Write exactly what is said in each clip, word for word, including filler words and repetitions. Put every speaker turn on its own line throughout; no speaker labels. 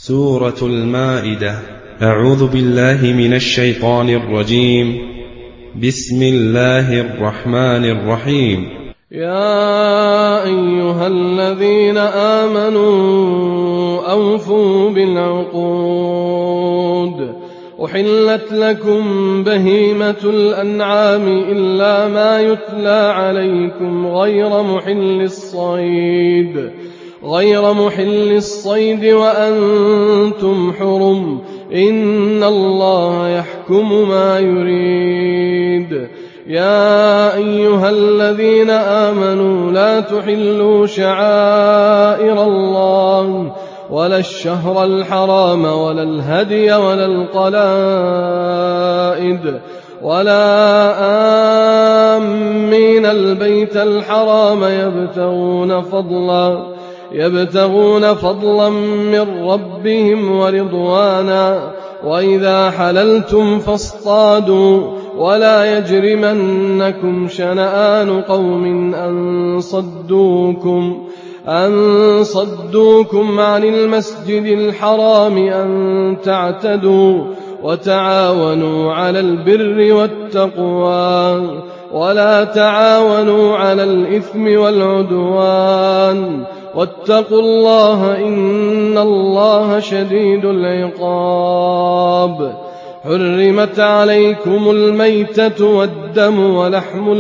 سورة المائدة. أعوذ بالله من الشيطان الرجيم. بسم الله الرحمن الرحيم.
يا أيها الذين آمنوا أوفوا بالعقود. أحلت لكم بهيمة الأنعام إلا ما يتلى عليكم غير محل الصيد غير محل الصيد وأنتم حرم، إن الله يحكم ما يريد. يا أيها الذين آمنوا لا تحلوا شعائر الله ولا الشهر الحرام ولا الهدي ولا القلائد ولا آمين البيت الحرام يبتغون فضلا يبتغون فضلا من ربهم ورضوانا. وإذا حللتم فاصطادوا ولا يجرمنكم شنآن قوم أن صدوكم أن صدوكم عن المسجد الحرام أن تعتدوا وتعاونوا على البر والتقوى ولا تعاونوا على الإثم والعدوان، واتقوا الله إن الله شديد العقاب. حرمت عليكم الميتة والدم ولحم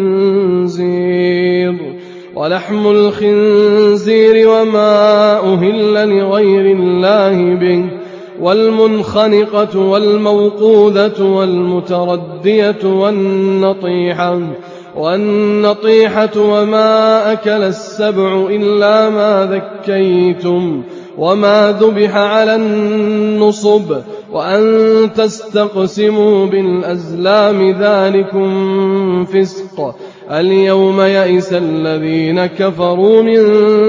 الخنزير ولحم الخنزير وما أهل لغير الله به، والمنخنقة والموقوذة والمتردية والنطيحة والنطيحة وما أكل السبع إلا ما ذكيتم وما ذبح على النصب وأن تستقسموا بالأزلام ذلكم فسق. اليوم يئس الذين كفروا من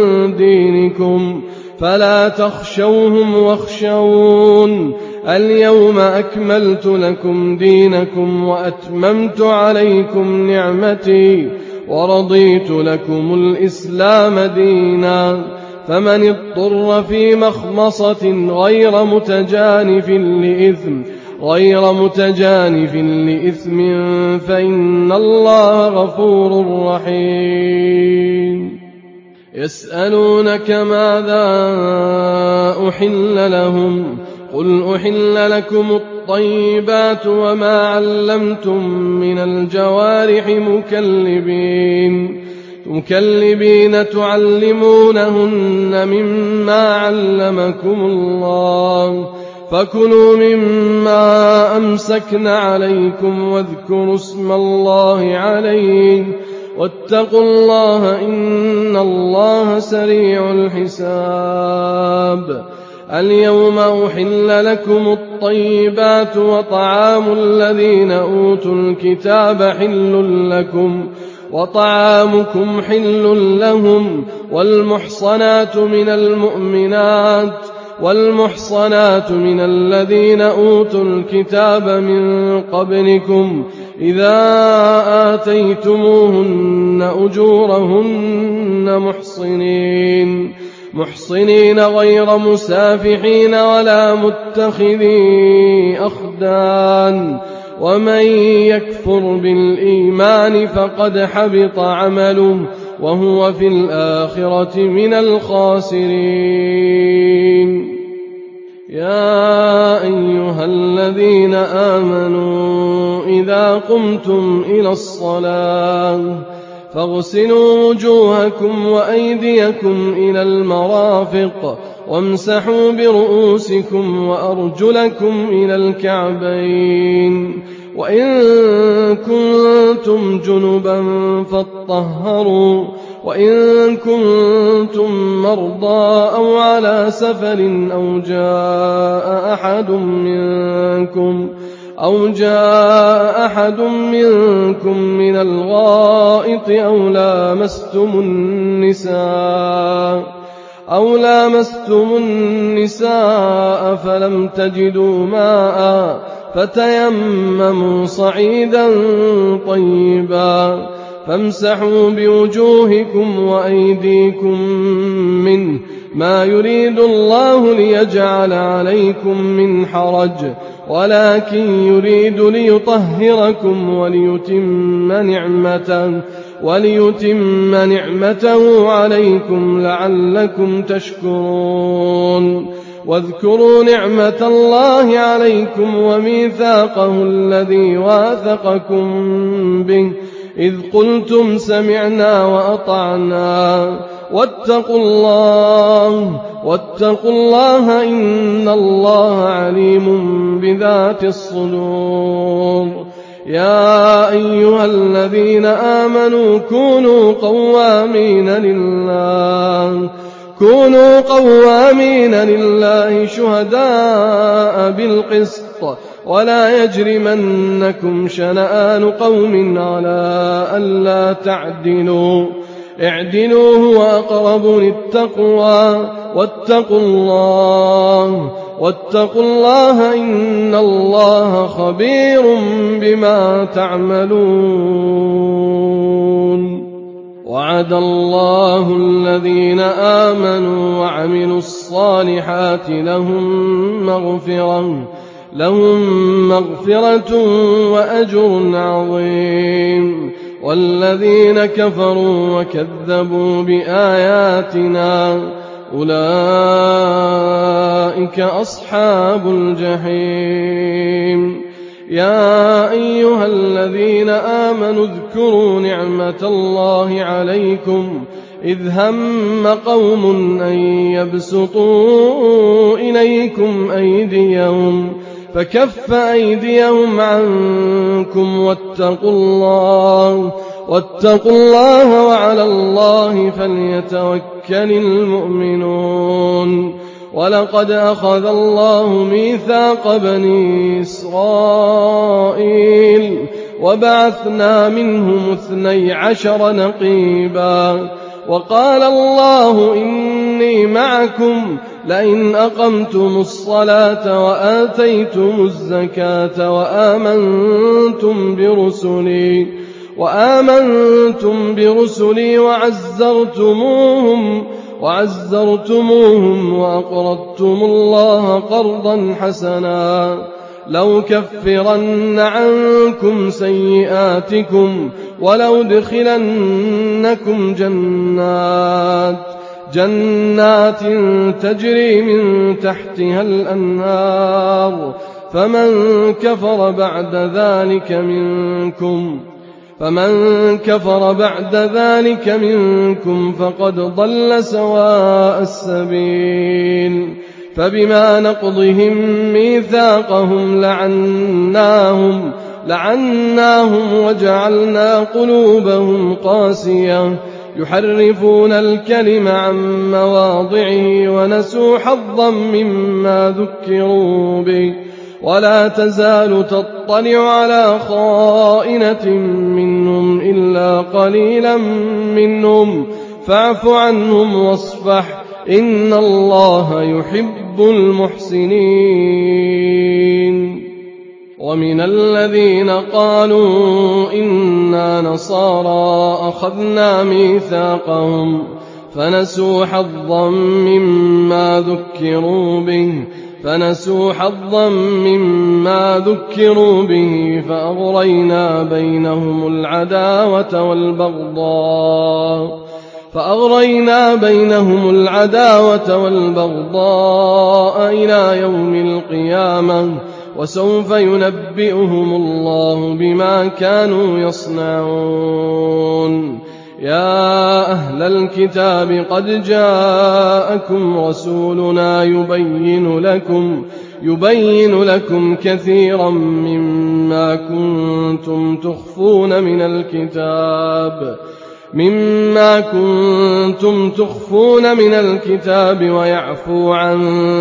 دينكم فلا تخشوهم واخشون. اليوم أكملت لكم دينكم وأتممت عليكم نعمتي ورضيت لكم الإسلام دينا. فمن اضطر في مخمصة غير متجانف لإثم غير متجانف لإثم فإن الله غفور رحيم. يسألونك ماذا أحل لهم، قل أحل لكم الطيبات وما علمتم من الجوارح مكلبين مكلبين تعلمونهن مما علمكم الله، فكلوا مما أمسكن عليكم واذكروا اسم الله عليه واتقوا الله إن الله سريع الحساب. اليوم أحل لكم الطيبات وطعام الذين أوتوا الكتاب حل لكم وطعامكم حل لهم، والمحصنات من المؤمنات والمحصنات من الذين أوتوا الكتاب من قبلكم إذا آتيتموهن أجورهن محصنين محصنين غير مسافحين ولا متخذي أخدان، ومن يكفر بالإيمان فقد حبط عمله وهو في الآخرة من الخاسرين. يا أيها الذين آمنوا إذا قمتم إلى الصلاة فاغسلوا وجوهكم وأيديكم إلى المرافق وامسحوا برؤوسكم وأرجلكم إلى الكعبين، وإن كنتم جنبا فاطهروا، وإن كنتم مرضى أو على سفر أو جاء أحد منكم أو جاء أحد منكم من الغائط أو لامستم النساء أو لامستم النساء فلم تجدوا ماء فتيمموا صعيدا طيبا فامسحوا بوجوهكم وأيديكم منه ما يريد الله ليجعل عليكم من حرج ولكن يريد ليطهركم وليتم نعمته, وليتم نعمته عليكم لعلكم تشكرون. واذكروا نعمة الله عليكم وميثاقه الذي واثقكم به إذ قلتم سمعنا وأطعنا واتقوا الله واتقوا الله إن الله عليم بذات الصدور. يا أيها الذين آمنوا كونوا قوامين لله كونوا قوامين لله شهداء بالقسط ولا يجرمنكم شنآن قوم على ألا تعدلوا اعدلوا هو أقرب للتقوى واتقوا الله واتقوا الله إن الله خبير بما تعملون. وعد الله الذين آمنوا وعملوا الصالحات لهم مغفرة لهم مغفرة وأجر عظيم. والذين كفروا وكذبوا بآياتنا أولئك أصحاب الجحيم. يا أيها الذين آمنوا اذكروا نعمة الله عليكم إذ هم قوم أن يبسطوا إليكم أيديهم فكف أيديهم عنكم واتقوا الله واتقوا الله وعلى الله فليتوكل المؤمنون. ولقد أخذ الله ميثاق بني إسرائيل وبعثنا منهم اثني عشر نقيبا وقال الله إني معكم لئن أقمتم الصلاة وآتيتم الزكاة وآمنتم برسلي وآمنتم برسلي وعزرتموهم وعزرتموهم وأقرضتم الله قرضا حسنا لأكفرن عنكم سيئاتكم ولأدخلنكم جنات جنات تجري من تحتها الأنهار فمن كفر بعد ذلك منكم فمن كفر بعد ذلك منكم فقد ضل سواء السبيل. فبما نقضهم ميثاقهم لعناهم لعناهم وجعلنا قلوبهم قاسية يحرفون الكلم عن مواضعه ونسوا حظا مما ذكروا به ولا تزال تطلع على خائنة منهم إلا قليلا منهم فاعف عنهم واصفح إن الله يحب المحسنين. ومن الذين قالوا إنا نصارى أخذنا ميثاقهم فنسوا حظا مما ذكروا به فنسوا حظا مما ذكروا به فأغرينا بينهم العداوة والبغضاء فأغرينا بينهم العداوة والبغضاء إلى يوم القيامة وسوف ينبئهم الله بما كانوا يصنعون. يا أهل الكتاب قد جاءكم رسولنا يبين لكم يبين لكم كثيرا مما كنتم تخفون من الكتاب مما كنتم تخفون من الكتاب ويعفو عن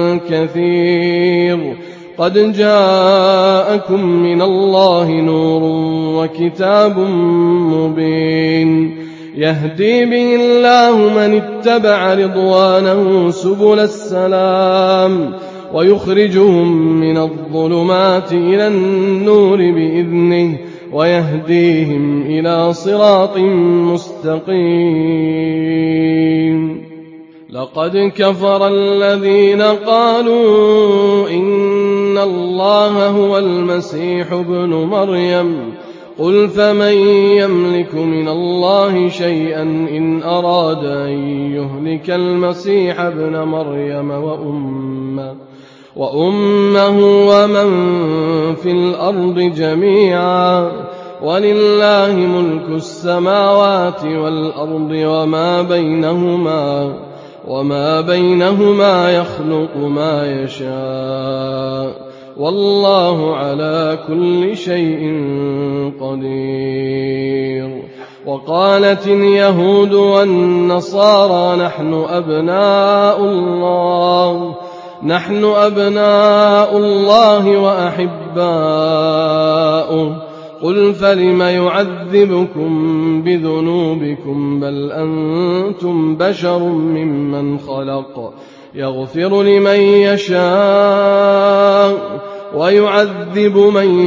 كثير. قد جاءكم من الله نور وكتاب مبين يهدي به الله من اتبع رضوانه سبل السلام ويخرجهم من الظلمات إلى النور بإذنه ويهديهم إلى صراط مستقيم. لقد كفر الذين قالوا إن الله هو المسيح ابن مريم قل فمن يملك من الله شيئا إن أراد أن يهلك المسيح ابن مريم وأمه, وأمه ومن في الأرض جميعا ولله ملك السماوات والأرض وما بينهما وما بينهما يخلق ما يشاء والله على كل شيء قدير. وقالت اليهود والنصارى نحن أبناء الله نحن أبناء الله وأحباؤه قل فلم يعذبكم بذنوبكم بل أنتم بشر ممن خلق يغفر لمن يشاء ويعذب من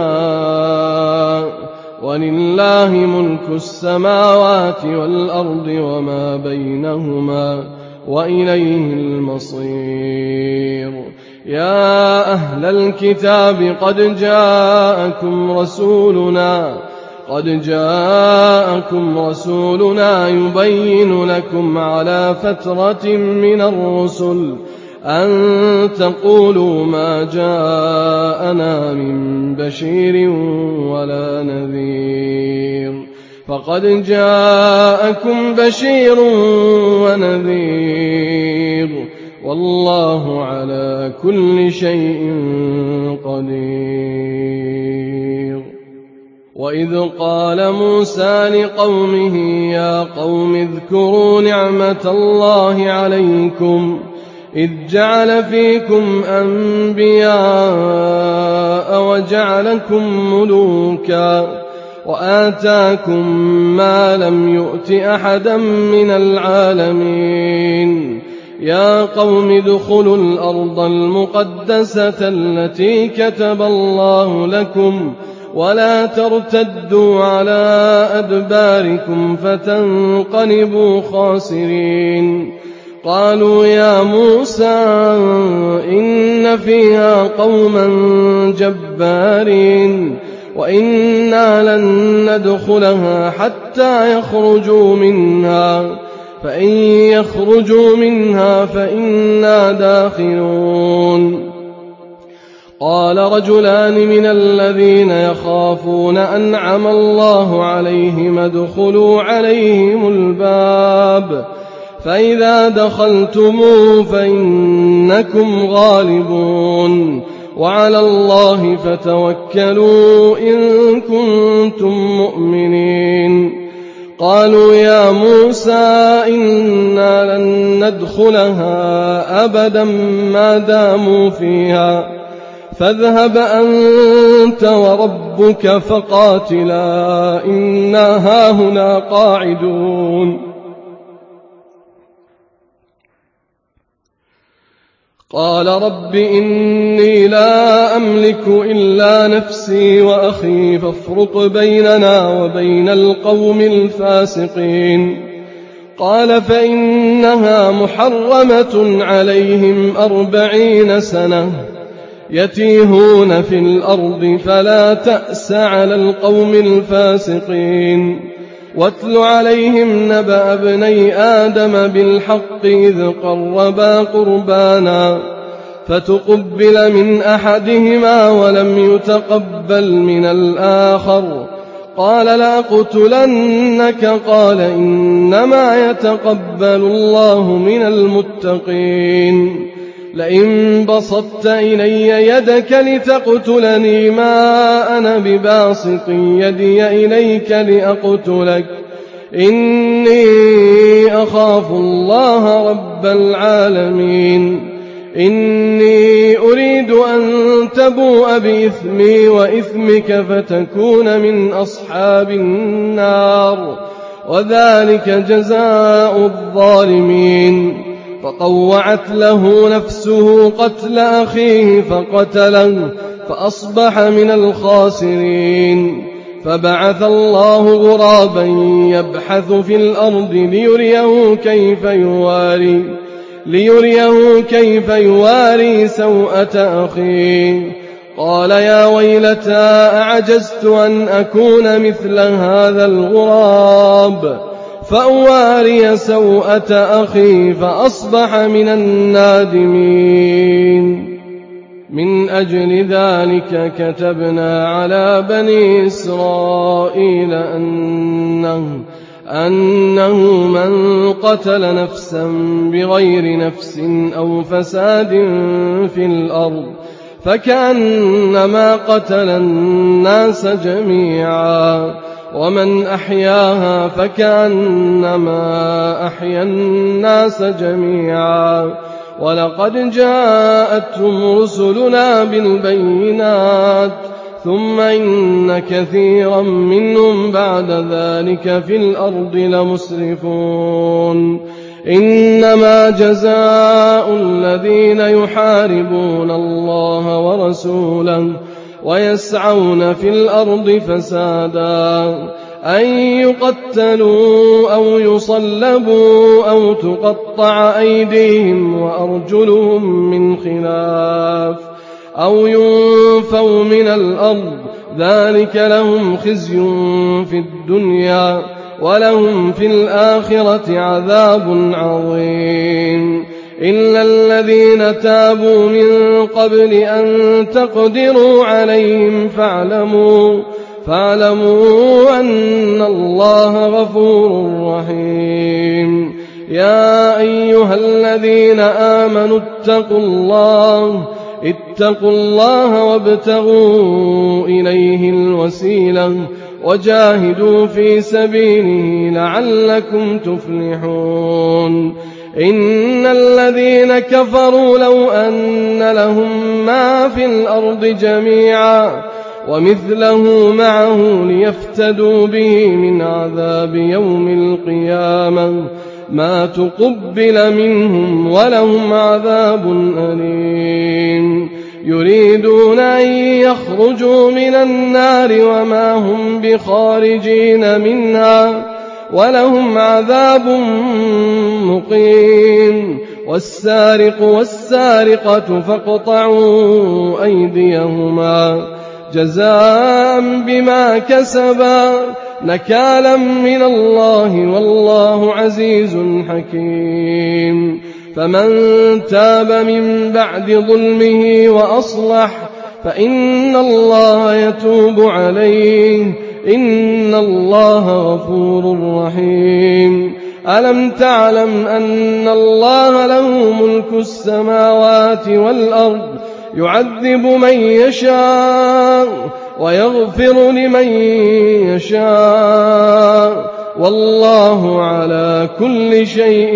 يشاء ولله ملك السماوات والأرض وما بينهما وإليه المصير. يا أهل الكتاب قد جاءكم رسولنا قد جاءكم رسولنا يبين لكم على فترة من الرسل أن تقولوا ما جاءنا من بشير ولا نذير فقد جاءكم بشير ونذير والله على كل شيء قدير. وإذ قال موسى لقومه يا قوم اذكروا نعمة الله عليكم إذ جعل فيكم أنبياء وجعلكم ملوكا وآتاكم ما لم يؤت أحدا من العالمين يا قوم ادخلوا الأرض المقدسة التي كتب الله لكم ولا ترتدوا على أدباركم فتنقلبوا خاسرين. قالوا يا موسى إن فيها قوما جبارين وإنا لن ندخلها حتى يخرجوا منها فإن يخرجوا منها فإنا داخلون. قال رجلان من الذين يخافون أنعم الله عليهم ادخلوا عليهم الباب فإذا دخلتموه فإنكم غالبون وعلى الله فتوكلوا إن كنتم مؤمنين. قالوا يا موسى إنا لن ندخلها أبدا ما داموا فيها فاذهب أنت وربك فقاتلا إنا هاهنا قاعدون. قال رب إني لا أملك إلا نفسي وأخي فافرق بيننا وبين القوم الفاسقين. قال فإنها محرمة عليهم أربعين سنة يتيهون في الأرض فلا تأس على القوم الفاسقين. واتل عليهم نبأ ابني آدم بالحق إذ قربا قربانا فتقبل من أحدهما ولم يتقبل من الآخر قال لأقتلنك قال إنما يتقبل الله من المتقين. لئن بسطت إلي يدك لتقتلني ما أنا بباسط يدي إليك لأقتلك إني أخاف الله رب العالمين. إني أريد أن تبوء بإثمي وإثمك فتكون من أصحاب النار وذلك جزاء الظالمين. فطوعت له نفسه قتل أخيه فقتله فأصبح من الخاسرين. فبعث الله غرابا يبحث في الأرض ليريه كيف يواري, ليريه كيف يواري سوءة أخيه. قال يا ويلتى أعجزت أن أكون مثل هذا الغراب فأواري سوءة أخي فأصبح من النادمين. من أجل ذلك كتبنا على بني إسرائيل أنه, أنه من قتل نفسا بغير نفس أو فساد في الأرض فكأنما قتل الناس جميعا ومن أحياها فكأنما أحيا الناس جميعا. ولقد جاءتهم رسلنا بالبينات ثم إن كثيرا منهم بعد ذلك في الأرض لمسرفون. إنما جزاء الذين يحاربون الله ورسوله ويسعون في الأرض فسادا أن يقتلوا أو يصلبوا أو تقطع أيديهم وأرجلهم من خلاف أو ينفوا من الأرض ذلك لهم خزي في الدنيا ولهم في الآخرة عذاب عظيم. إلا الذين تابوا من قبل أن تقدروا عليهم فاعلموا, فاعلموا أن الله غفور رحيم. يا أيها الذين آمنوا اتقوا الله اتقوا الله وابتغوا إليه الوسيلة وجاهدوا في سبيله لعلكم تفلحون. إن الذين كفروا لو أن لهم ما في الأرض جميعا ومثله معه ليفتدوا به من عذاب يوم القيامة ما تقبل منهم ولهم عذاب أليم. يريدون أن يخرجوا من النار وما هم بخارجين منها ولهم عذاب مقيم. والسارق والسارقة فاقطعوا أيديهما جزاء بما كسبا نكالا من الله والله عزيز حكيم. فمن تاب من بعد ظلمه وأصلح فإن الله يتوب عليه إن الله غفور رحيم. ألم تعلم أن الله له ملك السماوات والأرض يعذب من يشاء ويغفر لمن يشاء والله على كل شيء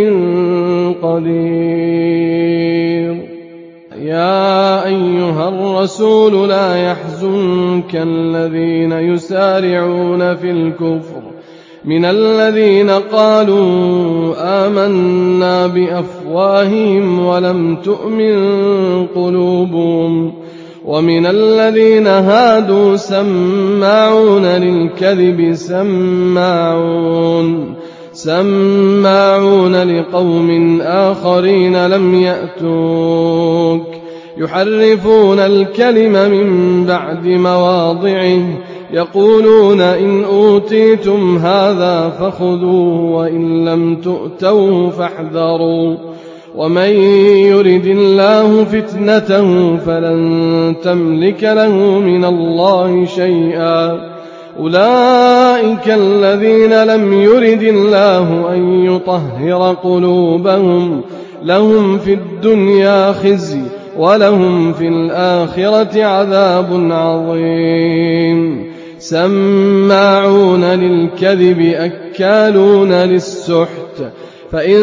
قدير. يا أيها الرسول لا يحزنك الذين يسارعون في الكفر من الذين قالوا آمنا بأفواههم ولم تؤمن قلوبهم ومن الذين هادوا سماعون للكذب سماعون سماعون لقوم آخرين لم يأتوك يحرفون الكلم من بعد مواضعه يقولون إن أوتيتم هذا فخذوه وإن لم تؤتوه فاحذروا ومن يرد الله فتنته فلن تملك له من الله شيئا. أولئك الذين لم يرد الله أن يطهر قلوبهم لهم في الدنيا خزي ولهم في الآخرة عذاب عظيم. سماعون للكذب أكالون للسحت فإن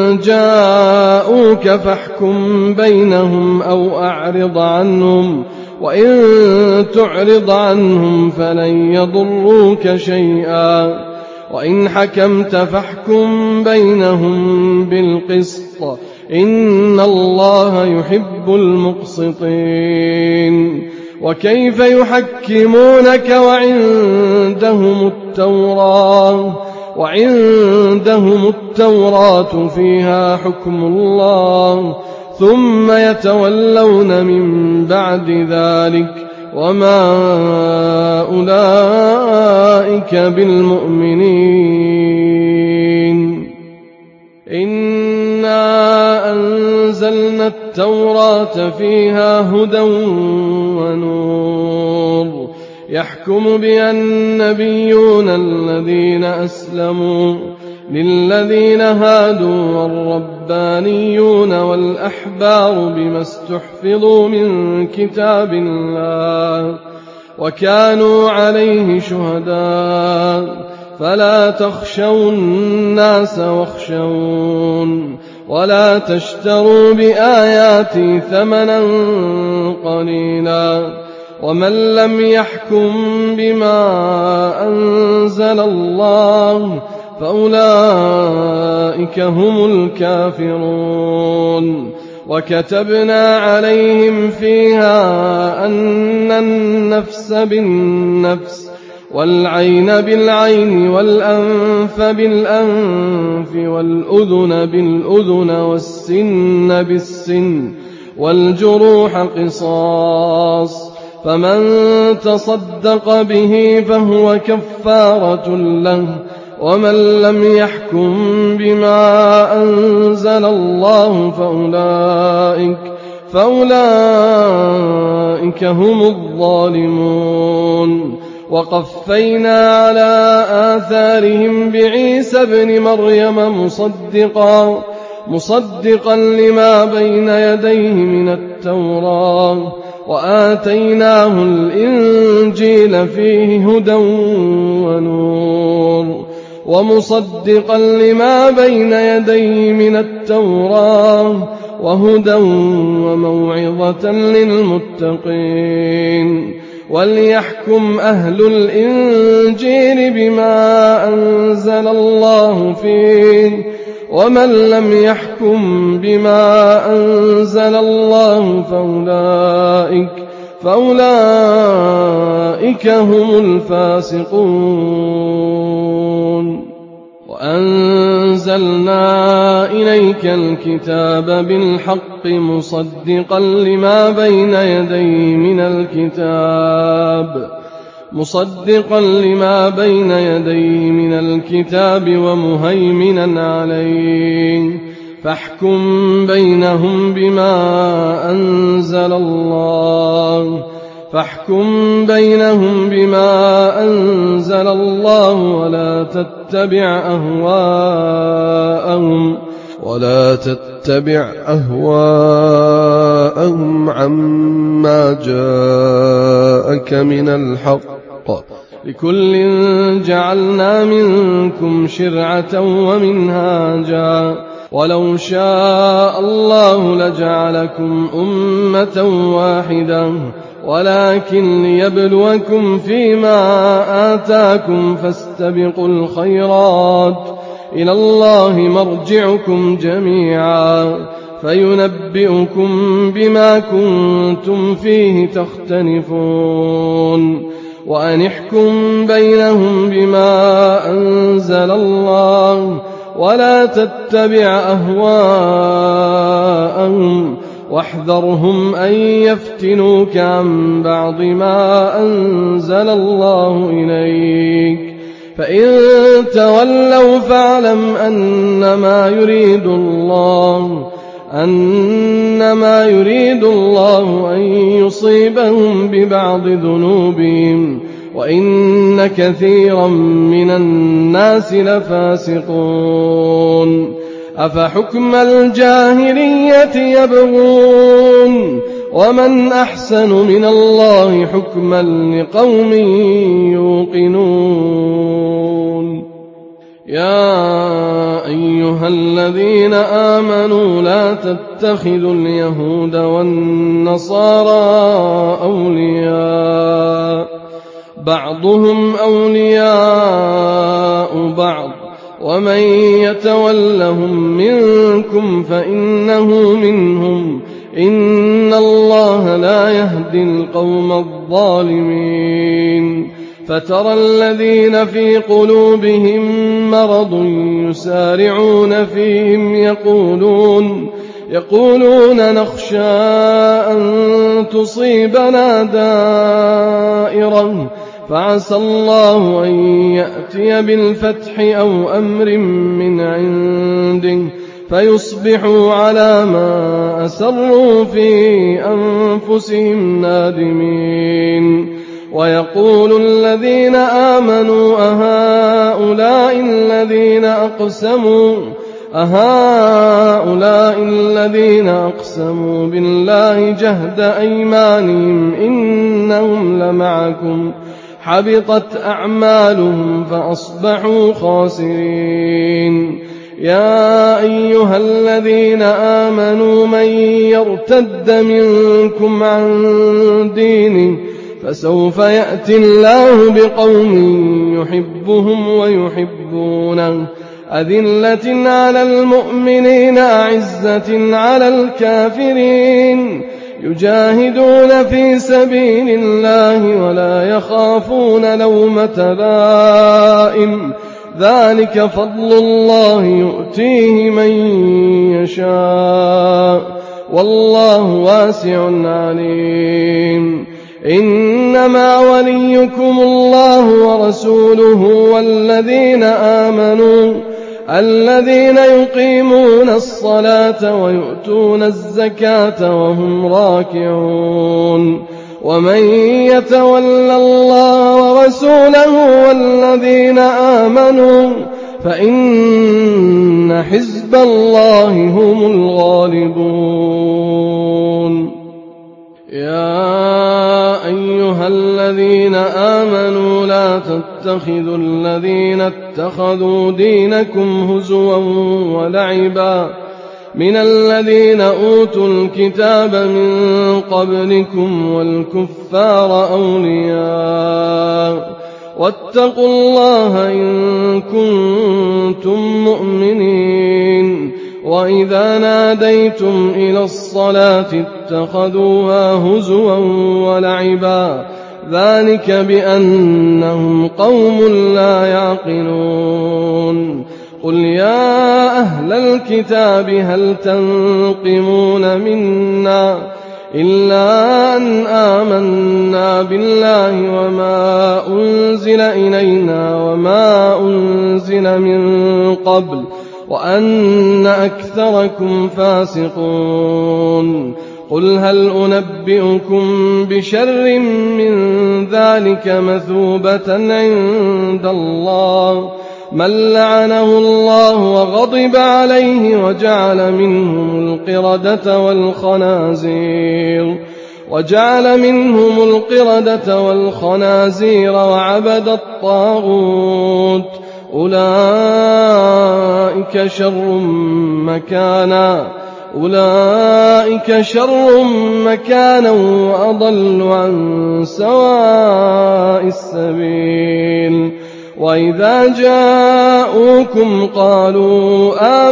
جاءوك فاحكم بينهم أو أعرض عنهم وإن تعرض عنهم فلن يضروك شيئا وإن حكمت فاحكم بينهم بالقسط إن الله يحب المقسطين. وكيف يحكمونك وعندهم التوراة وعندهم التوراة فيها حكم الله ثم يتولون من بعد ذلك وما أولئك بالمؤمنين. إنا أنزلنا التوراة فيها هدى ونور يحكم بها النبيون الذين أسلموا للذين هادوا والربانيون والأحبار بما استحفظوا من كتاب الله وكانوا عليه شهداء فلا تخشوا الناس واخشون ولا تشتروا بآياتي ثمنا قليلا ومن لم يحكم بما أنزل الله فأولئك هم الكافرون. وكتبنا عليهم فيها أن النفس بالنفس والعين بالعين والأنف بالأنف والأذن بالأذن والسن بالسن والجروح قصاص فمن تصدق به فهو كفارة له ومن لم يحكم بما أنزل الله فأولئك, فأولئك هم الظالمون. وقفينا على آثارهم بعيسى ابن مريم مصدقا, مصدقا لما بين يديه من التوراة وآتيناه الإنجيل فيه هدى ونور ومصدقا لما بين يديه من التوراة وهدى وموعظة للمتقين. وليحكم أهل الإنجيل بما أنزل الله فيه ومن لم يحكم بما أنزل الله فأولئك, فأولئك هم الفاسقون. وأنزلنا إليك الكتاب بالحق مصدقا لما بين يديه من الكتاب مصدقا لما بين يديه من الكتاب ومهيمنا عليه فاحكم بينهم بما أنزل الله فاحكم بينهم بما أنزل الله ولا تتبع أهواءهم ولا تتبع أهواءهم عما جاءك من الحق لكل جعلنا منكم شرعة ومنهاجا ولو شاء الله لجعلكم أمة واحدة ولكن ليبلوكم فيما آتاكم فاستبقوا الخيرات إلى الله مرجعكم جميعا فينبئكم بما كنتم فيه تختلفون. وأن احكم بينهم بما أنزل الله ولا تتبع أهواءهم واحذرهم أن يفتنوك عن بعض ما أنزل الله إليك فإن تولوا فاعلم أنما يريد الله أنما يريد الله أن يصيبهم ببعض ذنوبهم وإن كثيرا من الناس لفاسقون. أفحكم الجاهلية يبغون ومن أحسن من الله حكما لقوم يوقنون. يا أيها الذين آمنوا لا تتخذوا اليهود والنصارى أولياء بعضهم أولياء بعض ومن يتولهم منكم فإنه منهم إن الله لا يهدي القوم الظالمين فترى الذين في قلوبهم مرض يسارعون فيهم يقولون يقولون نخشى أن تصيبنا دائرة فعسى الله أن يأتي بالفتح أو أمر من عنده فيصبحوا على ما أسروا في أنفسهم نادمين ويقول الذين آمنوا أهؤلاء الذين أقسموا أهؤلاء الذين أقسموا بالله جهد أيمانهم إنهم لمعكم حبطت أعمالهم فأصبحوا خاسرين يا أيها الذين آمنوا من يرتد منكم عن دينه فسوف يأتي الله بقوم يحبهم ويحبونه أذلة على المؤمنين أعزة على الكافرين يجاهدون في سبيل الله ولا يخافون لومة لائم ذلك فضل الله يؤتيه من يشاء والله واسع عليم إنما وليكم الله ورسوله والذين آمنوا الذين يقيمون الصلاة ويؤتون الزكاة وهم راكعون ومن يتولى الله ورسوله والذين آمنوا فإن حزب الله هم الغالبون يا أيها الذين آمنوا لا تتخذوا الذين اتخذوا دينكم هزوا ولعبا من الذين أوتوا الكتاب من قبلكم والكفار أولياء واتقوا الله إن كنتم مؤمنين وإذا ناديتم إلى الصلاة اتخذوها هزوا ولعبا ذلك بأنهم قوم لا يعقلون قل يا أهل الكتاب هل تنقمون منا إلا أن آمنا بالله وما أنزل إلينا وما أنزل من قبل وأن أكثركم فاسقون قل هل أنبئكم بشر من ذلك مثوبة عند الله من لعنه الله وغضب عليه وجعل منهم القردة والخنازير وجعل منهم القردة والخنازير وعبد الطاغوت أولئك شر مكانا أولئك شر مكانا وأضل عن سواء السبيل وإذا جاءوكم قالوا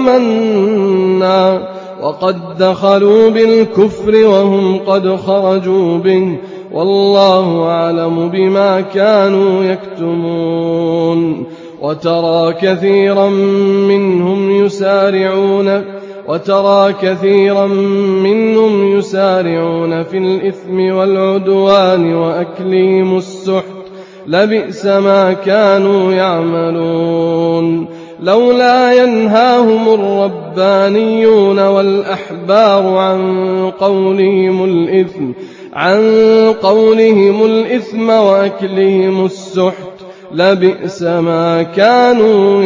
آمنا وقد دخلوا بالكفر وهم قد خرجوا به والله أعلم بما كانوا يكتمون وترى كثيرا منهم يسارعون وترى كثيرا منهم يسارعون في الإثم والعدوان وأكلهم السحت لبئس ما كانوا يعملون لولا ينهاهم الربانيون والأحبار عن قولهم الإثم عن قولهم الإثم وأكلهم السحت لبئس ما كانوا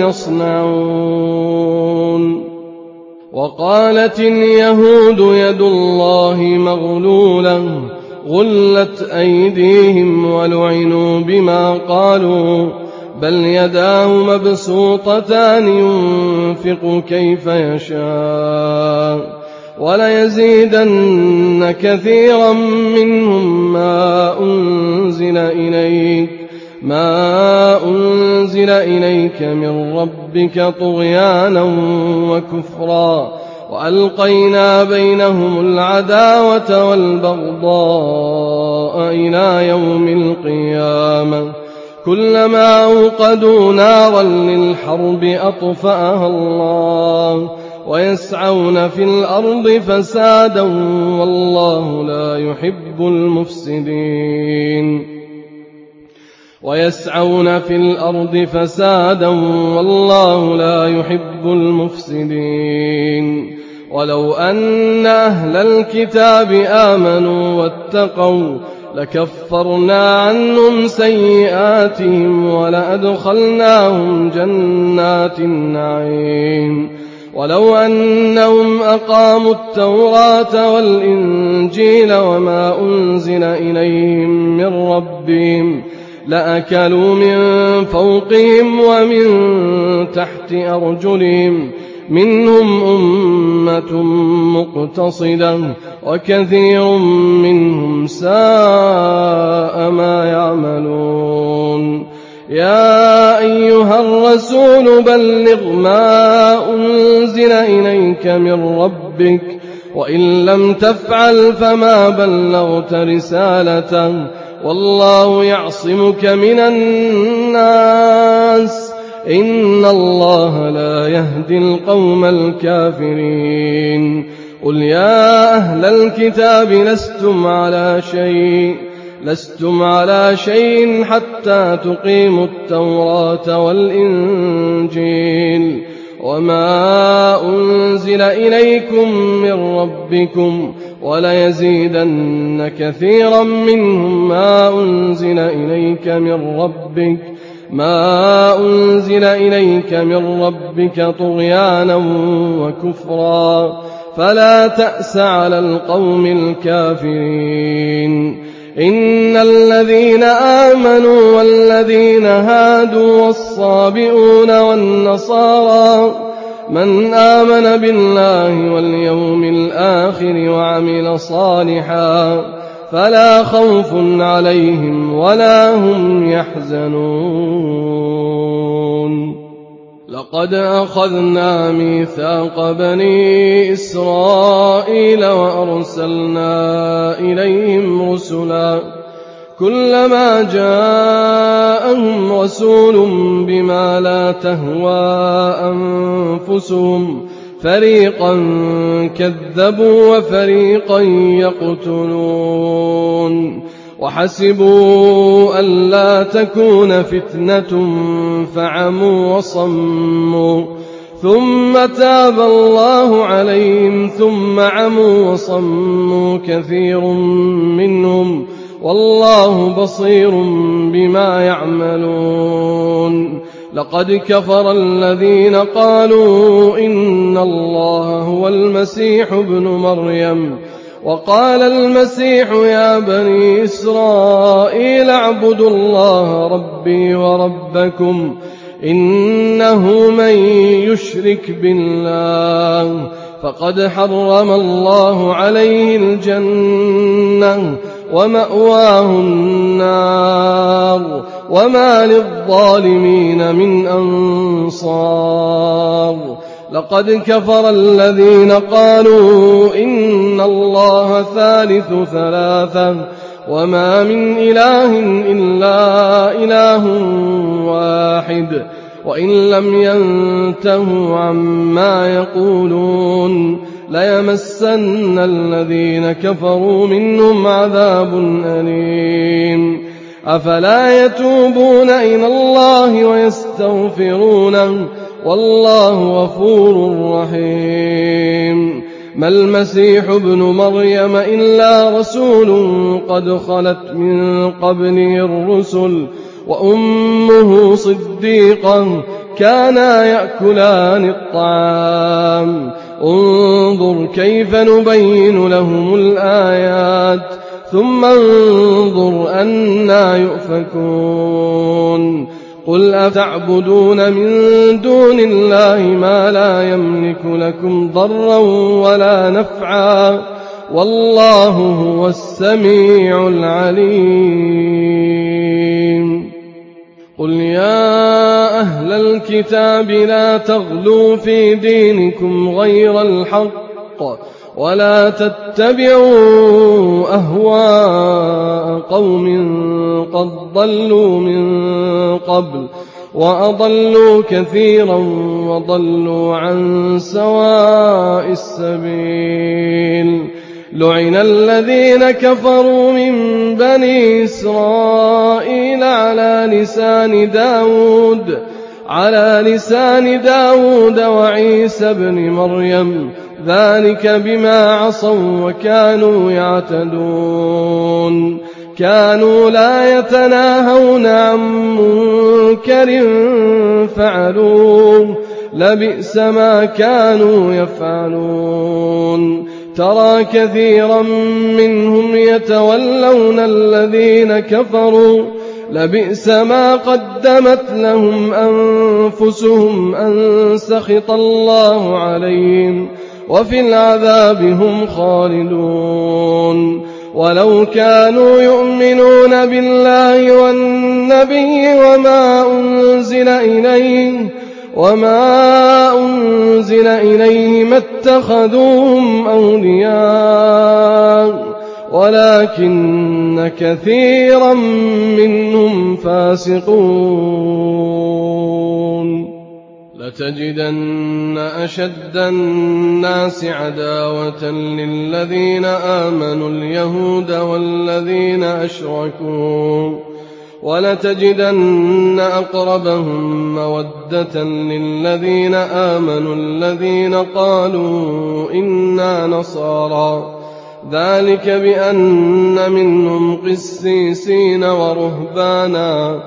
يصنعون وقالت اليهود يد الله مغلولة غلت أيديهم ولعنوا بما قالوا بل يداه مبسوطتان ينفق كيف يشاء وليزيدن كثيرا منهم ما أنزل إليك ما أنزل إليك من ربك طغيانا وكفرا وألقينا بينهم العداوة والبغضاء إلى يوم القيامة كلما أوقدوا نارا للحرب أطفأها الله ويسعون في الأرض فسادا والله لا يحب المفسدين ويسعون في الأرض فسادا والله لا يحب المفسدين ولو أن أهل الكتاب آمنوا واتقوا لكفرنا عنهم سيئاتهم ولأدخلناهم جنات النعيم ولو أنهم أقاموا التوراة والإنجيل وما أنزل إليهم من ربهم لأكلوا من فوقهم ومن تحت أرجلهم منهم أمة مقتصدة وكثير منهم ساء ما يعملون يا أيها الرسول بلغ ما أنزل إليك من ربك وإن لم تفعل فما بلغت رسالته والله يعصمك من الناس إن الله لا يهدي القوم الكافرين قل يا أهل الكتاب لستم على شيء لستم على شيء حتى تقيموا التوراة والإنجيل وما أنزل إليكم من ربكم وليزيدن كثيرا منهم ما أنزل إليك من ربك ما أنزل إليك من ربك طغيانا وكفرا فلا تأس على القوم الكافرين إن الذين آمنوا والذين هادوا والصابئون والنصارى من آمن بالله واليوم الآخر وعمل صالحا فلا خوف عليهم ولا هم يحزنون لقد أخذنا ميثاق بني إسرائيل وأرسلنا إليهم رسلا كلما جاءهم رسول بما لا تهوى أنفسهم فريقا كذبوا وفريقا يقتلون وحسبوا ألا تكون فتنة فعموا وصموا ثم تاب الله عليهم ثم عموا وصموا كثير منهم والله بصير بما يعملون لقد كفر الذين قالوا إن الله هو المسيح ابن مريم وقال المسيح يا بني إسرائيل اعبدوا الله ربي وربكم إنه من يشرك بالله فقد حرم الله عليه الجنة ومأواه النار وما للظالمين من أنصار لقد كفر الذين قالوا إن الله ثالث ثلاثة وما من إله إلا إله واحد وإن لم ينتهوا عما يقولون ليمسن الذين كفروا منهم عذاب أليم أفلا يتوبون إلى الله ويستغفرونه والله غفور رحيم ما المسيح ابن مريم إلا رسول قد خلت من قبله الرسل وأمه صديقة كانا يأكلان الطعام انظر كيف نبين لهم الآيات ثم انظر أنى يؤفكون قل أتعبدون من دون الله ما لا يملك لكم ضرا ولا نفعا والله هو السميع العليم قل يا أهل الكتاب لا تغلوا في دينكم غير الحق ولا تتبعوا أهواء قوم قد ضلوا من قبل وأضلوا كثيرا وضلوا عن سواء السبيل لعن الذين كفروا من بني إسرائيل على لسان داود على لسان داود وعيسى بن مريم ذلك بما عصوا وكانوا يعتدون كانوا لا يتناهون عن منكر فعلوه لبئس ما كانوا يفعلون ترى كثيرا منهم يتولون الذين كفروا لبئس ما قدمت لهم أنفسهم أن سخط الله عليهم وفي العذاب هم خالدون ولو كانوا يؤمنون بالله والنبي وما أنزل إليه وما أنزل إليه ما اتخذوهم أولياء ولكن كثيرا منهم فاسقون لتجدن أشد الناس عداوة للذين آمنوا اليهود والذين أشركوا ولتجدن أقربهم مودة للذين آمنوا الذين قالوا إنا نصارى ذلك بأن منهم قسيسين ورهبانا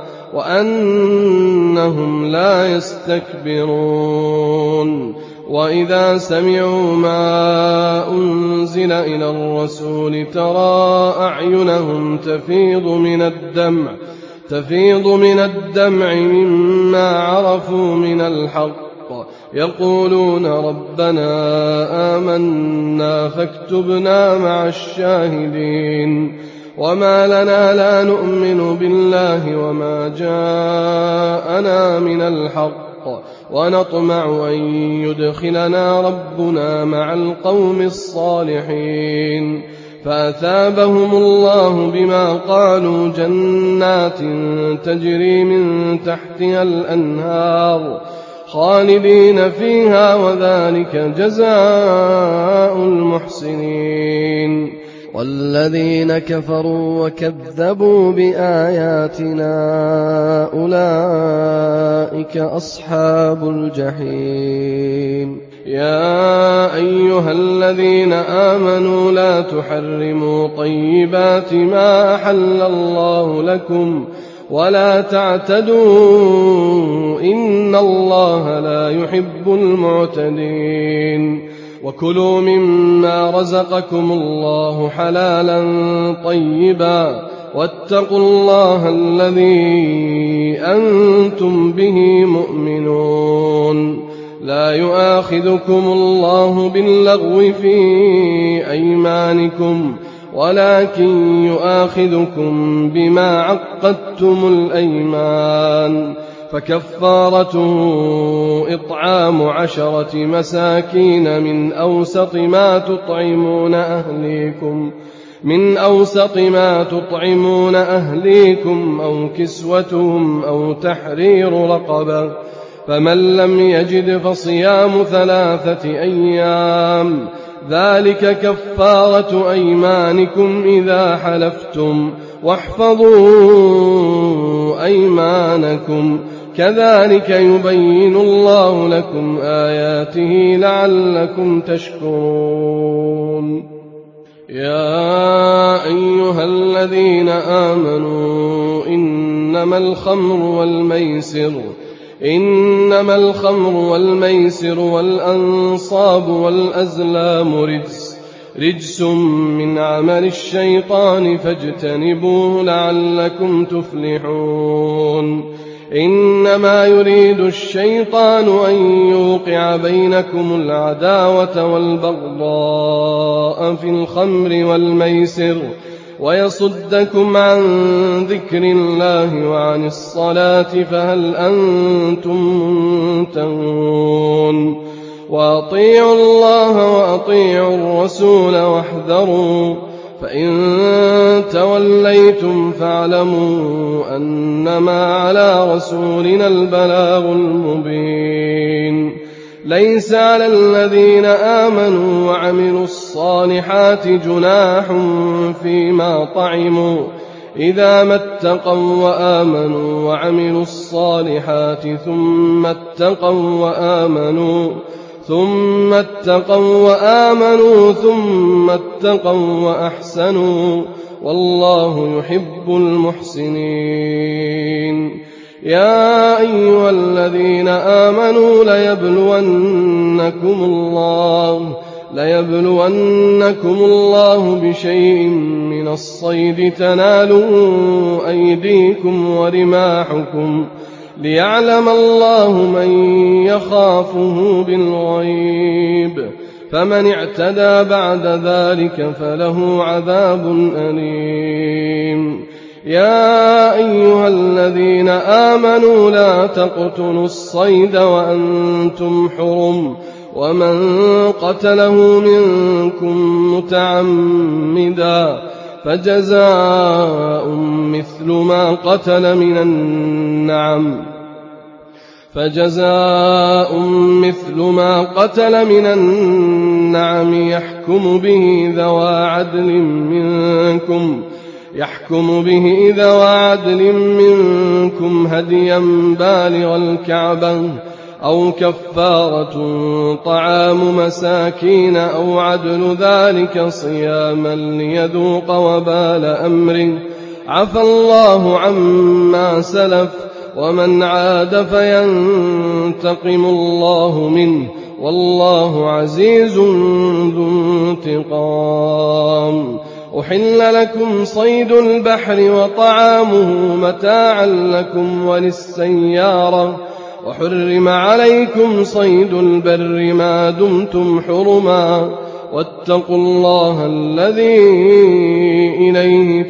وأنهم لا يستكبرون وإذا سمعوا ما أنزل إلى الرسول ترى أعينهم تفيض من الدمع تفيض من الدمع مما عرفوا من الحق يقولون ربنا آمنا فاكتبنا مع الشاهدين وما لنا لا نؤمن بالله وما جاءنا من الحق ونطمع أن يدخلنا ربنا مع القوم الصالحين فأثابهم الله بما قالوا جنات تجري من تحتها الأنهار خالدين فيها وذلك جزاء المحسنين والذين كفروا وكذبوا بآياتنا أولئك أصحاب الجحيم يا أيها الذين آمنوا لا تحرموا طيبات ما أحل الله لكم ولا تعتدوا إن الله لا يحب المعتدين وكلوا مما رزقكم الله حلالا طيبا واتقوا الله الذي أنتم به مؤمنون لا يؤاخذكم الله باللغو في أيمانكم ولكن يؤاخذكم بما عقدتم الأيمان فكفارته إطعام عشرة مساكين من أوسط ما تطعمون أهليكم من أوسط ما تطعمون أهليكم أو كسوتهم أو تحرير رقبة فمن لم يجد فصيام ثلاثة أيام ذلك كفارة أيمانكم إذا حلفتم واحفظوا أيمانكم كذلك يبين الله لكم آياته لعلكم تشكرون يا أيها الذين آمنوا إنما الخمر والميسر إنما الخمر والميسر والأنصاب والأزلام رجس رجس من عمل الشيطان فاجتنبوه لعلكم تفلحون إنما يريد الشيطان أن يوقع بينكم العداوة والبغضاء في الخمر والميسر ويصدكم عن ذكر الله وعن الصلاة فهل أنتم منتهون وأطيعوا الله وأطيعوا الرسول واحذروا فإن توليتم فاعلموا أنما على رسولنا البلاغ المبين ليس على الذين آمنوا وعملوا الصالحات جناح فيما طعموا إذا ما اتقوا وآمنوا وعملوا الصالحات ثم اتقوا وآمنوا ثم اتقوا وآمنوا ثم اتقوا وأحسنوا والله يحب المحسنين يا أيها الذين آمنوا ليبلونكم الله ليبلونكم الله بشيء من الصيد تنالوا أيديكم ورماحكم ليعلم الله من يخافه بالغيب فمن اعتدى بعد ذلك فله عذاب أليم يا أيها الذين آمنوا لا تقتلوا الصيد وأنتم حرم ومن قتله منكم متعمدا فجزاء مثل ما قتل من النعم فجزاء مثل ما قتل من النعم يحكم به ذوى عدل منكم يحكم به ذوى عدل منكم هديا بالغ الكعبة أو كفارة طعام مساكين أو عدل ذلك صياما ليذوق وبال أمره عفى الله عما سلف ومن عاد فينتقم الله منه والله عزيز ذو انتقام أحل لكم صيد البحر وطعامه متاعا لكم وللسيارة وحرم عليكم صيد البر ما دمتم حرما واتقوا الله الذي إليه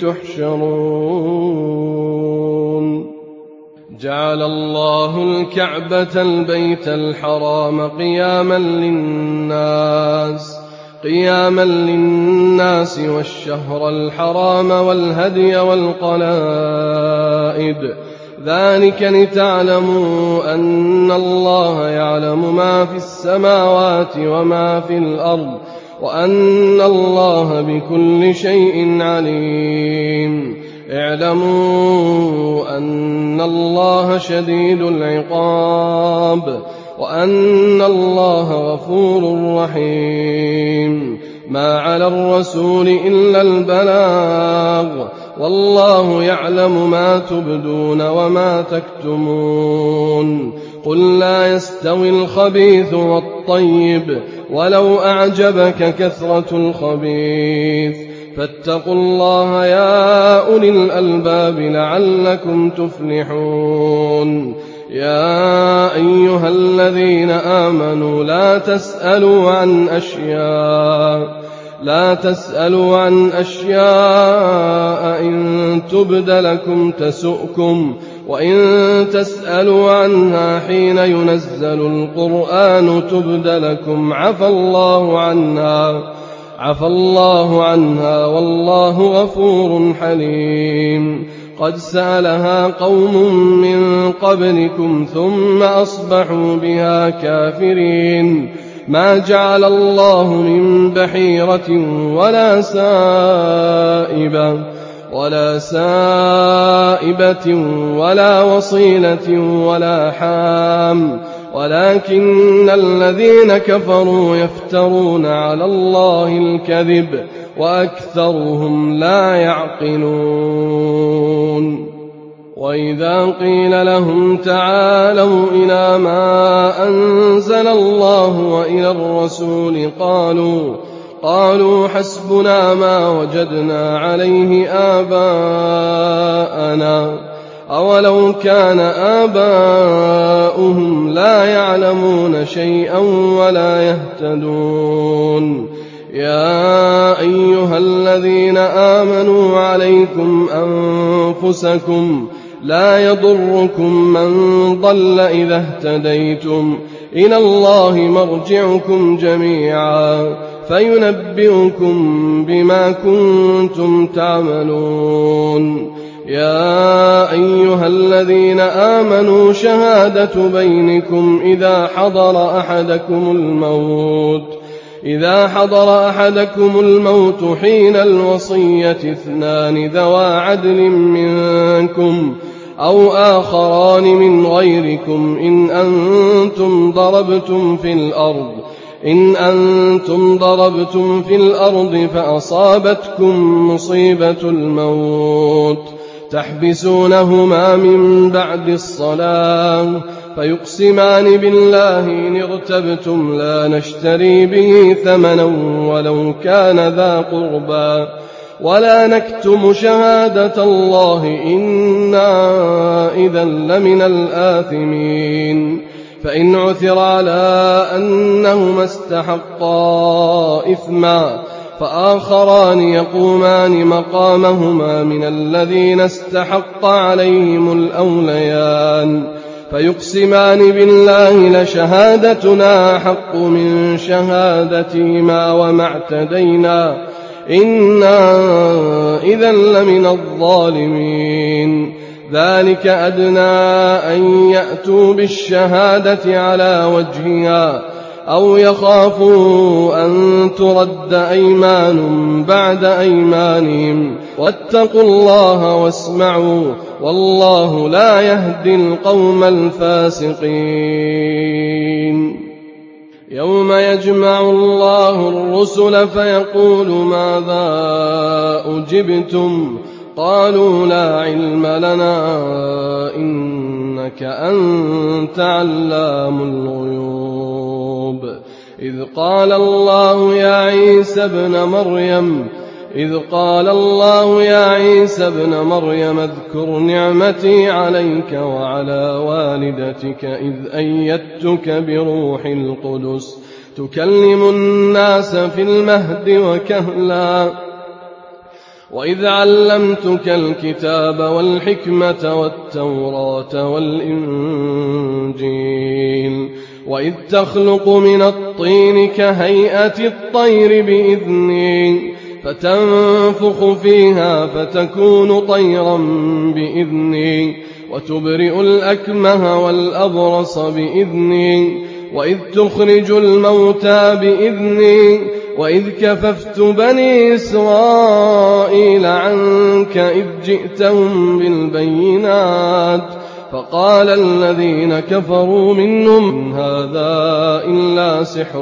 تحشرون جعل الله الكعبة البيت الحرام قياما للناس قياما للناس والشهر الحرام والهدي والقلائد ذلك لتعلموا أن الله يعلم ما في السماوات وما في الأرض وأن الله بكل شيء عليم اعلموا أن الله شديد العقاب وأن الله غفور رحيم ما على الرسول إلا البلاغ والله يعلم ما تبدون وما تكتمون قل لا يستوي الخبيث والطيب ولو أعجبك كثرة الخبيث فاتقوا الله يا أولي الألباب لعلكم تفلحون يا أيها الذين آمنوا لا تسألوا عن أشياء لا تسألوا عن أشياء إن تبد لكم تسؤكم وإن تسألوا عنها حين ينزل القرآن تبد لكم عفى الله عنها عفى الله عنها والله غفور حليم قد سألها قوم من قبلكم ثم أصبحوا بها كافرين ما جعل الله من بحيرة ولا سائبة ولا سائبة ولا وصيلة ولا حام ولكن الذين كفروا يفترون على الله الكذب وأكثرهم لا يعقلون وإذا قيل لهم تعالوا إلى ما أنزل الله وإلى الرسول قالوا قالوا حسبنا ما وجدنا عليه آباءنا أولو كان آباؤهم لا يعلمون شيئا ولا يهتدون يا أيها الذين آمنوا عليكم أنفسكم لا يضركم من ضل إذا اهتديتم إلى الله مرجعكم جميعا فينبئكم بما كنتم تعملون. يا أيها الذين آمنوا شهادة بينكم إذا حضر أحدكم الموت إذا حضر أحدكم الموت حين الوصية اثنان ذوى عدل منكم أو آخران من غيركم إن أنتم ضربتم في الأرض إن أنتم ضربتم في الأرض فأصابتكم مصيبة الموت تحبسونهما من بعد الصلاة فيقسمان بالله إن ارتبتم لا نشتري به ثمنا ولو كان ذا قربى ولا نكتم شهادة الله إنا إذا لمن الآثمين. فإن عثر على أنهما استحقا إثما فآخران يقومان مقامهما من الذين استحق عليهم الأوليان فيقسمان بالله لشهادتنا حق من شهادتهما وما اعتدينا إنا إذا لمن الظالمين. ذلك أدنى أن يأتوا بالشهادة على وجهها أو يخافوا أن ترد أيمان بعد أيمانهم واتقوا الله واسمعوا والله لا يهدي القوم الفاسقين. يوم يجمع الله الرسل فيقول ماذا أجبتم قالوا لا علم لنا إنك أنت علام الغيوب. إذ قال الله يا عيسى ابن مريم إذ قال الله يا عيسى ابن مريم اذكر نعمتي عليك وعلى والدتك إذ أيدتك بروح القدس تكلم الناس في المهد وكهلا وإذ علمتك الكتاب والحكمة والتوراة والإنجيل وإذ تخلق من الطين كهيئة الطير بإذني فتنفخ فيها فتكون طيرا بإذني وتبرئ الأكمه والأبرص بإذني وإذ تخرج الموتى بإذني وإذ كففت بني إسرائيل عنك إذ جئتهم بالبينات فقال الذين كفروا منهم هذا إلا سحر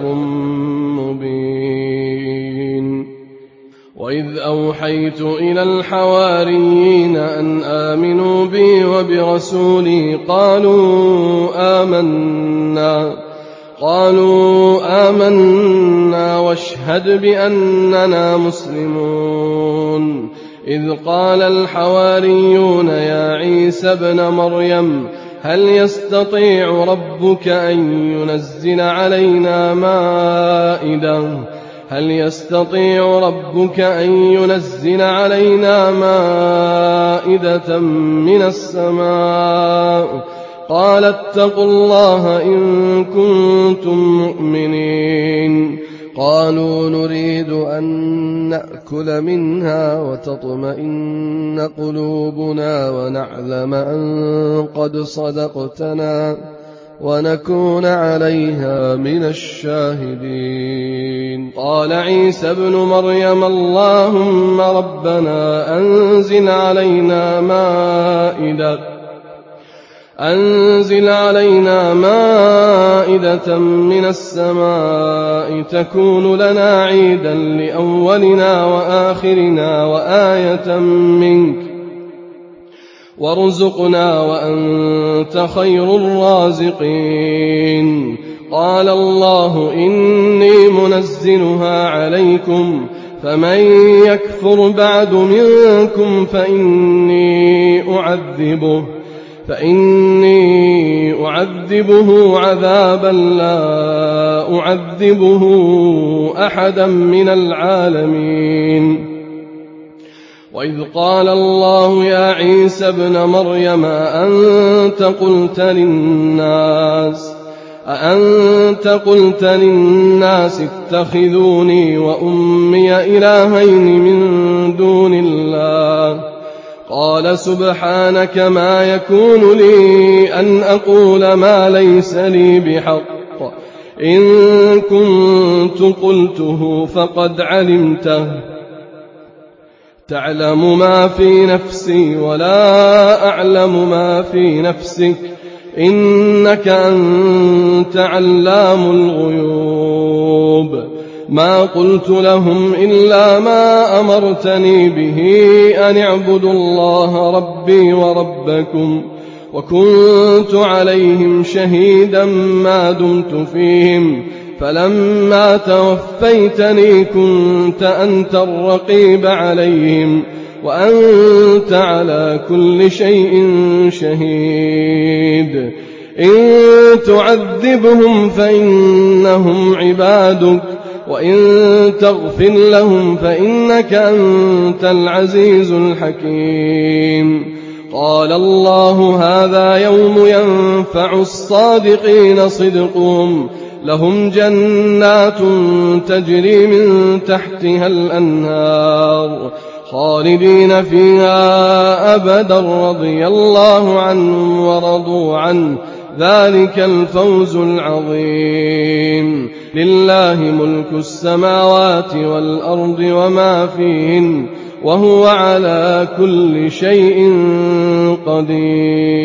مبين. وإذ أوحيت إلى الحواريين أن آمنوا بي وبرسولي قالوا آمنا قالوا آمنا واشهد بأننا مسلمون. إذ قال الحواريون يا عيسى ابن مريم هل يستطيع ربك أن ينزل علينا مائدة هل يستطيع ربك أن ينزل علينا مائدة من السماء قال اتقوا الله إن كنتم مؤمنين. قالوا نريد أن نأكل منها وتطمئن قلوبنا ونعلم أن قد صدقتنا ونكون عليها من الشاهدين. قال عيسى ابن مريم اللهم ربنا أنزل علينا مائدة أنزل علينا مائدة من السماء تكون لنا عيدا لأولنا وآخرنا وآية منك وارزقنا وأنت خير الرازقين. قال الله إني منزلها عليكم فمن يكفر بعد منكم فإني أعذبه فإني أعذبه عذابا لا أعذبه أحدا من العالمين. وإذ قال الله يا عيسى ابن مريم أأنت قلت للناس أأنت قلت للناس اتخذوني وأمي إلهين من دون الله قال سبحانك ما يكون لي أن أقول ما ليس لي بحق إن كنت قلته فقد علمته تعلم ما في نفسي ولا أعلم ما في نفسك إنك أنت علام الغيوب. ما قلت لهم إلا ما أمرتني به أن اعبدوا الله ربي وربكم وكنت عليهم شهيدا ما دمت فيهم فلما توفيتني كنت أنت الرقيب عليهم وأنت على كل شيء شهيد. إن تعذبهم فإنهم عبادك وإن تغفر لهم فإنك أنت العزيز الحكيم. قال الله هذا يوم ينفع الصادقين صدقهم لهم جنات تجري من تحتها الأنهار خالدين فيها أبدا رضي الله عنهم ورضوا عنه ذلك الفوز العظيم. لله ملك السماوات والأرض وما فيهن وهو على كل شيء قدير.